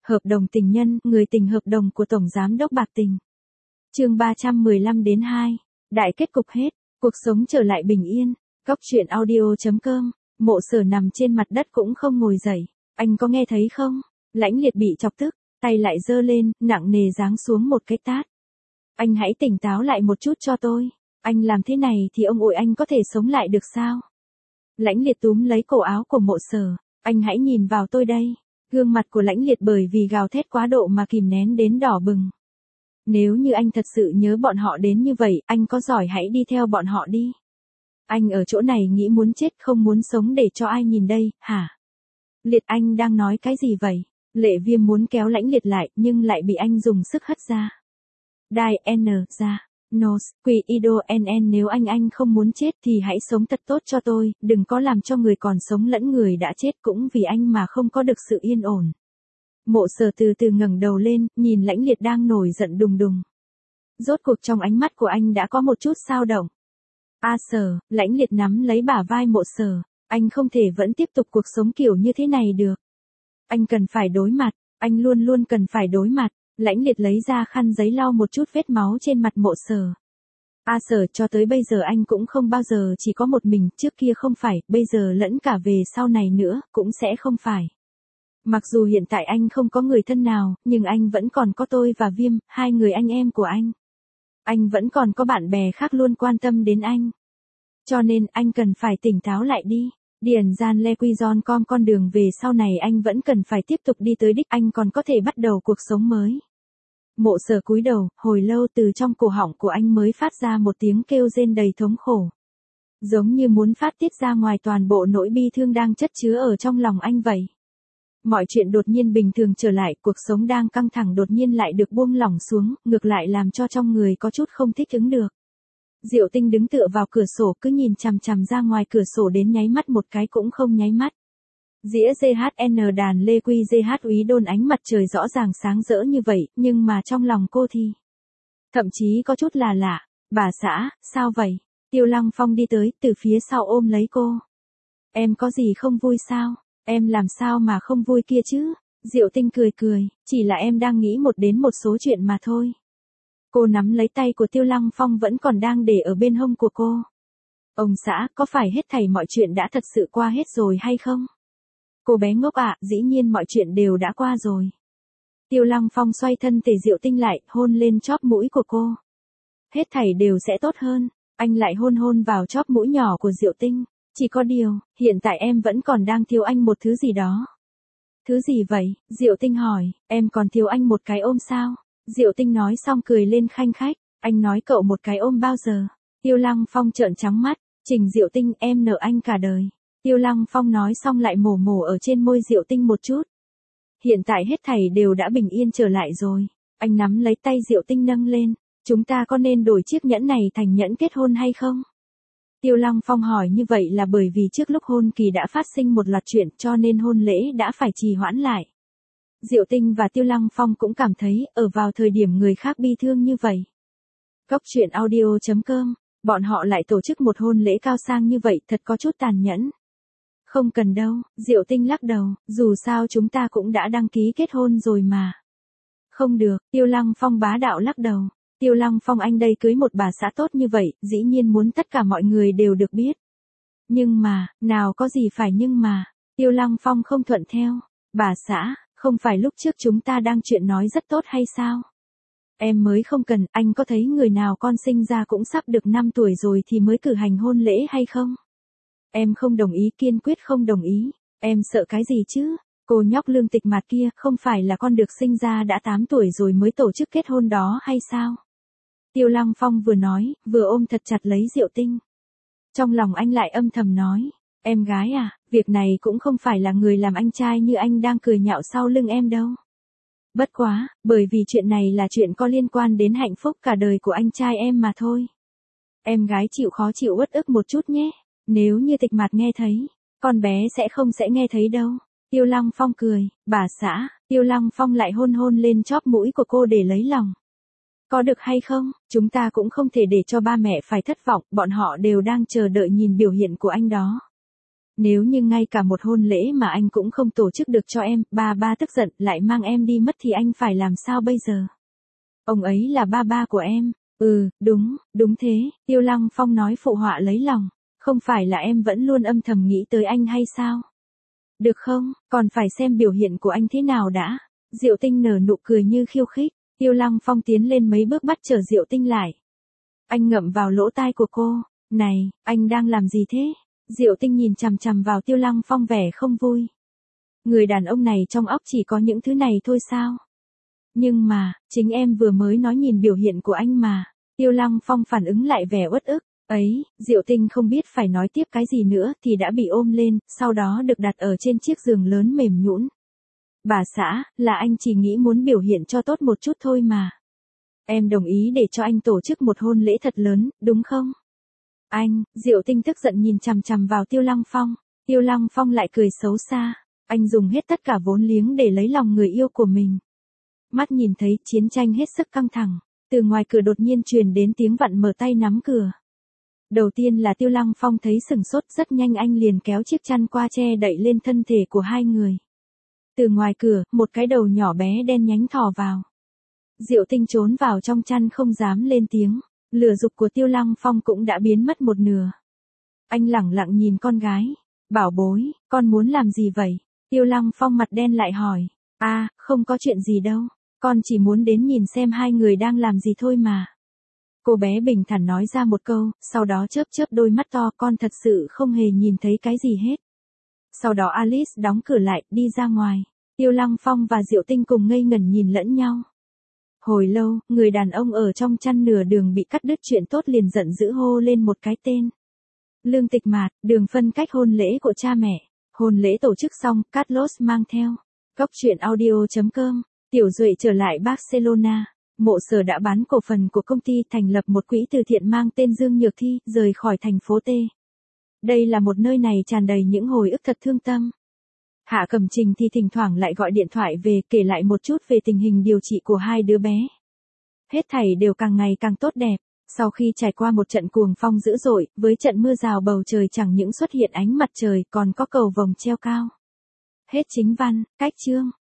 Hợp đồng tình nhân, người tình hợp đồng của Tổng Giám đốc Bạc Tình. Chương 315-2. Đại kết cục hết, cuộc sống trở lại bình yên. Góc truyện audio.com. Mộ Sở nằm trên mặt đất cũng không ngồi dậy. Anh có nghe thấy không? Lãnh Liệt bị chọc tức, tay lại giơ lên, nặng nề giáng xuống một cái tát. Anh hãy tỉnh táo lại một chút cho tôi. Anh làm thế này thì ông ội anh có thể sống lại được sao? Lãnh Liệt túm lấy cổ áo của Mộ Sở. Anh hãy nhìn vào tôi đây. Gương mặt của Lãnh Liệt bởi vì gào thét quá độ mà kìm nén đến đỏ bừng. Nếu như anh thật sự nhớ bọn họ đến như vậy, anh có giỏi hãy đi theo bọn họ đi. Anh ở chỗ này nghĩ muốn chết không muốn sống để cho ai nhìn đây, hả? Liệt, anh đang nói cái gì vậy? Lệ Viêm muốn kéo Lãnh Liệt lại nhưng lại bị anh dùng sức hất ra. Đai N ra. Nos, quỷ Ido NN, nếu anh không muốn chết thì hãy sống thật tốt cho tôi, đừng có làm cho người còn sống lẫn người đã chết cũng vì anh mà không có được sự yên ổn. Mộ Sở từ từ ngẩng đầu lên, nhìn Lãnh Liệt đang nổi giận đùng đùng. Rốt cuộc trong ánh mắt của anh đã có một chút xao động. Sở, Lãnh Liệt nắm lấy bả vai Mộ Sở, anh không thể vẫn tiếp tục cuộc sống kiểu như thế này được. Anh cần phải đối mặt, anh luôn luôn cần phải đối mặt. Lãnh Liệt lấy ra khăn giấy lau một chút vết máu trên mặt Mộ Sở. Sở, cho tới bây giờ anh cũng không bao giờ chỉ có một mình, trước kia không phải, bây giờ lẫn cả về sau này nữa, cũng sẽ không phải. Mặc dù hiện tại anh không có người thân nào, nhưng anh vẫn còn có tôi và Viêm, hai người anh em của anh. Anh vẫn còn có bạn bè khác luôn quan tâm đến anh. Cho nên anh cần phải tỉnh táo lại đi. Điền Gian Le Quy Giòn Com, con đường về sau này anh vẫn cần phải tiếp tục đi tới đích, anh còn có thể bắt đầu cuộc sống mới. Mộ Sở cúi đầu, hồi lâu từ trong cổ họng của anh mới phát ra một tiếng kêu rên đầy thống khổ. Giống như muốn phát tiết ra ngoài toàn bộ nỗi bi thương đang chất chứa ở trong lòng anh vậy. Mọi chuyện đột nhiên bình thường trở lại, cuộc sống đang căng thẳng đột nhiên lại được buông lỏng xuống, ngược lại làm cho trong người có chút không thích ứng được. Diệu Tinh đứng tựa vào cửa sổ cứ nhìn chằm chằm ra ngoài cửa sổ đến nháy mắt một cái cũng không nháy mắt. Dĩa GHN đàn Lê Quy GH úy đôn, ánh mặt trời rõ ràng sáng rỡ như vậy, nhưng mà trong lòng cô thì thậm chí có chút là lạ. Bà xã, sao vậy? Tiêu Lăng Phong đi tới, từ phía sau ôm lấy cô. Em có gì không vui sao? Em làm sao mà không vui kia chứ? Diệu Tinh cười cười, chỉ là em đang nghĩ một số chuyện mà thôi. Cô nắm lấy tay của Tiêu Lăng Phong vẫn còn đang để ở bên hông của cô. Ông xã, có phải hết thảy mọi chuyện đã thật sự qua hết rồi hay không? Cô bé ngốc ạ, dĩ nhiên mọi chuyện đều đã qua rồi. Tiêu Lăng Phong xoay thân thể Diệu Tinh lại, hôn lên chóp mũi của cô. Hết thảy đều sẽ tốt hơn. Anh lại hôn vào chóp mũi nhỏ của Diệu Tinh. Chỉ có điều, hiện tại em vẫn còn đang thiếu anh một thứ gì đó. Thứ gì vậy? Diệu Tinh hỏi, em còn thiếu anh một cái ôm sao? Diệu Tinh nói xong cười lên khanh khách, anh nói cậu một cái ôm bao giờ? Tiêu Lăng Phong trợn trắng mắt, Trình Diệu Tinh, em nợ anh cả đời. Tiêu Lăng Phong nói xong lại mổ ở trên môi Diệu Tinh một chút. Hiện tại hết thảy đều đã bình yên trở lại rồi. Anh nắm lấy tay Diệu Tinh nâng lên, chúng ta có nên đổi chiếc nhẫn này thành nhẫn kết hôn hay không? Tiêu Lăng Phong hỏi như vậy là bởi vì trước lúc hôn kỳ đã phát sinh một loạt chuyện cho nên hôn lễ đã phải trì hoãn lại. Diệu Tinh và Tiêu Lăng Phong cũng cảm thấy, ở vào thời điểm người khác bi thương như vậy. Góc truyện audio.com, bọn họ lại tổ chức một hôn lễ cao sang như vậy, thật có chút tàn nhẫn. Không cần đâu, Diệu Tinh lắc đầu, dù sao chúng ta cũng đã đăng ký kết hôn rồi mà. Không được, Tiêu Lăng Phong bá đạo lắc đầu. Tiêu Lăng Phong, anh đây cưới một bà xã tốt như vậy, dĩ nhiên muốn tất cả mọi người đều được biết. Nhưng mà, nào có gì phải nhưng mà. Tiêu Lăng Phong không thuận theo. Bà xã, không phải lúc trước chúng ta đang chuyện nói rất tốt hay sao? Em mới không cần, anh có thấy người nào con sinh ra cũng sắp được 5 tuổi rồi thì mới cử hành hôn lễ hay không? Em không đồng ý, kiên quyết không đồng ý. Em sợ cái gì chứ? Cô nhóc Lương Tịch Mạt kia, không phải là con được sinh ra đã 8 tuổi rồi mới tổ chức kết hôn đó hay sao? Tiêu Lăng Phong vừa nói, vừa ôm thật chặt lấy Diệu Tinh. Trong lòng anh lại âm thầm nói, em gái à, việc này cũng không phải là người làm anh trai như anh đang cười nhạo sau lưng em đâu. Bất quá, bởi vì chuyện này là chuyện có liên quan đến hạnh phúc cả đời của anh trai em mà thôi. Em gái chịu khó chịu uất ức một chút nhé, nếu như Tịch Mạt nghe thấy, con bé sẽ nghe thấy đâu. Tiêu Lăng Phong cười, bà xã, Tiêu Lăng Phong lại hôn lên chóp mũi của cô để lấy lòng. Có được hay không, chúng ta cũng không thể để cho ba mẹ phải thất vọng, bọn họ đều đang chờ đợi nhìn biểu hiện của anh đó. Nếu như ngay cả một hôn lễ mà anh cũng không tổ chức được cho em, ba tức giận lại mang em đi mất thì anh phải làm sao bây giờ? Ông ấy là ba của em. Ừ, đúng thế, Tiêu Lăng Phong nói phụ họa lấy lòng. Không phải là em vẫn luôn âm thầm nghĩ tới anh hay sao? Được không, còn phải xem biểu hiện của anh thế nào đã. Diệu Tinh nở nụ cười như khiêu khích. Tiêu Lăng Phong tiến lên mấy bước bắt trở Diệu Tinh lại. Anh ngậm vào lỗ tai của cô. Này, anh đang làm gì thế? Diệu Tinh nhìn chằm chằm vào Tiêu Lăng Phong vẻ không vui. Người đàn ông này trong óc chỉ có những thứ này thôi sao? Nhưng mà, chính em vừa mới nói nhìn biểu hiện của anh mà. Tiêu Lăng Phong phản ứng lại vẻ uất ức. Ấy, Diệu Tinh không biết phải nói tiếp cái gì nữa thì đã bị ôm lên, sau đó được đặt ở trên chiếc giường lớn mềm nhũn. Bà xã, là anh chỉ nghĩ muốn biểu hiện cho tốt một chút thôi mà. Em đồng ý để cho anh tổ chức một hôn lễ thật lớn, đúng không? Anh, Diệu Tinh tức giận nhìn chằm chằm vào Tiêu Lăng Phong. Tiêu Lăng Phong lại cười xấu xa. Anh dùng hết tất cả vốn liếng để lấy lòng người yêu của mình. Mắt nhìn thấy chiến tranh hết sức căng thẳng. Từ ngoài cửa đột nhiên truyền đến tiếng vặn mở tay nắm cửa. Đầu tiên là Tiêu Lăng Phong thấy sừng sốt, rất nhanh anh liền kéo chiếc chăn qua che đậy lên thân thể của hai người. Từ ngoài cửa, một cái đầu nhỏ bé đen nhánh thò vào. Diệu Tinh trốn vào trong chăn không dám lên tiếng. Lửa dục của Tiêu Lăng Phong cũng đã biến mất một nửa. Anh lẳng lặng nhìn con gái. Bảo bối, con muốn làm gì vậy? Tiêu Lăng Phong mặt đen lại hỏi. Không có chuyện gì đâu. Con chỉ muốn đến nhìn xem hai người đang làm gì thôi mà. Cô bé bình thản nói ra một câu, sau đó chớp chớp đôi mắt to, con thật sự không hề nhìn thấy cái gì hết. Sau đó Alice đóng cửa lại, đi ra ngoài. Tiêu Lăng Phong và Diệu Tinh cùng ngây ngẩn nhìn lẫn nhau. Hồi lâu, người đàn ông ở trong chăn nửa đường bị cắt đứt chuyện tốt liền giận dữ hô lên một cái tên. Lương Tịch Mạt, đường phân cách hôn lễ của cha mẹ. Hôn lễ tổ chức xong, Carlos mang theo. Góc truyện audio.com, Tiểu Duệ trở lại Barcelona. Mộ Sở đã bán cổ phần của công ty, thành lập một quỹ từ thiện mang tên Dương Nhược Thi, rời khỏi thành phố T. Đây là một nơi này tràn đầy những hồi ức thật thương tâm. Hạ Cẩm Trình thì thỉnh thoảng lại gọi điện thoại về, kể lại một chút về tình hình điều trị của hai đứa bé. Hết thảy đều càng ngày càng tốt đẹp. Sau khi trải qua một trận cuồng phong dữ dội, với trận mưa rào bầu trời chẳng những xuất hiện ánh mặt trời còn có cầu vồng treo cao. Hết chính văn, cách chương.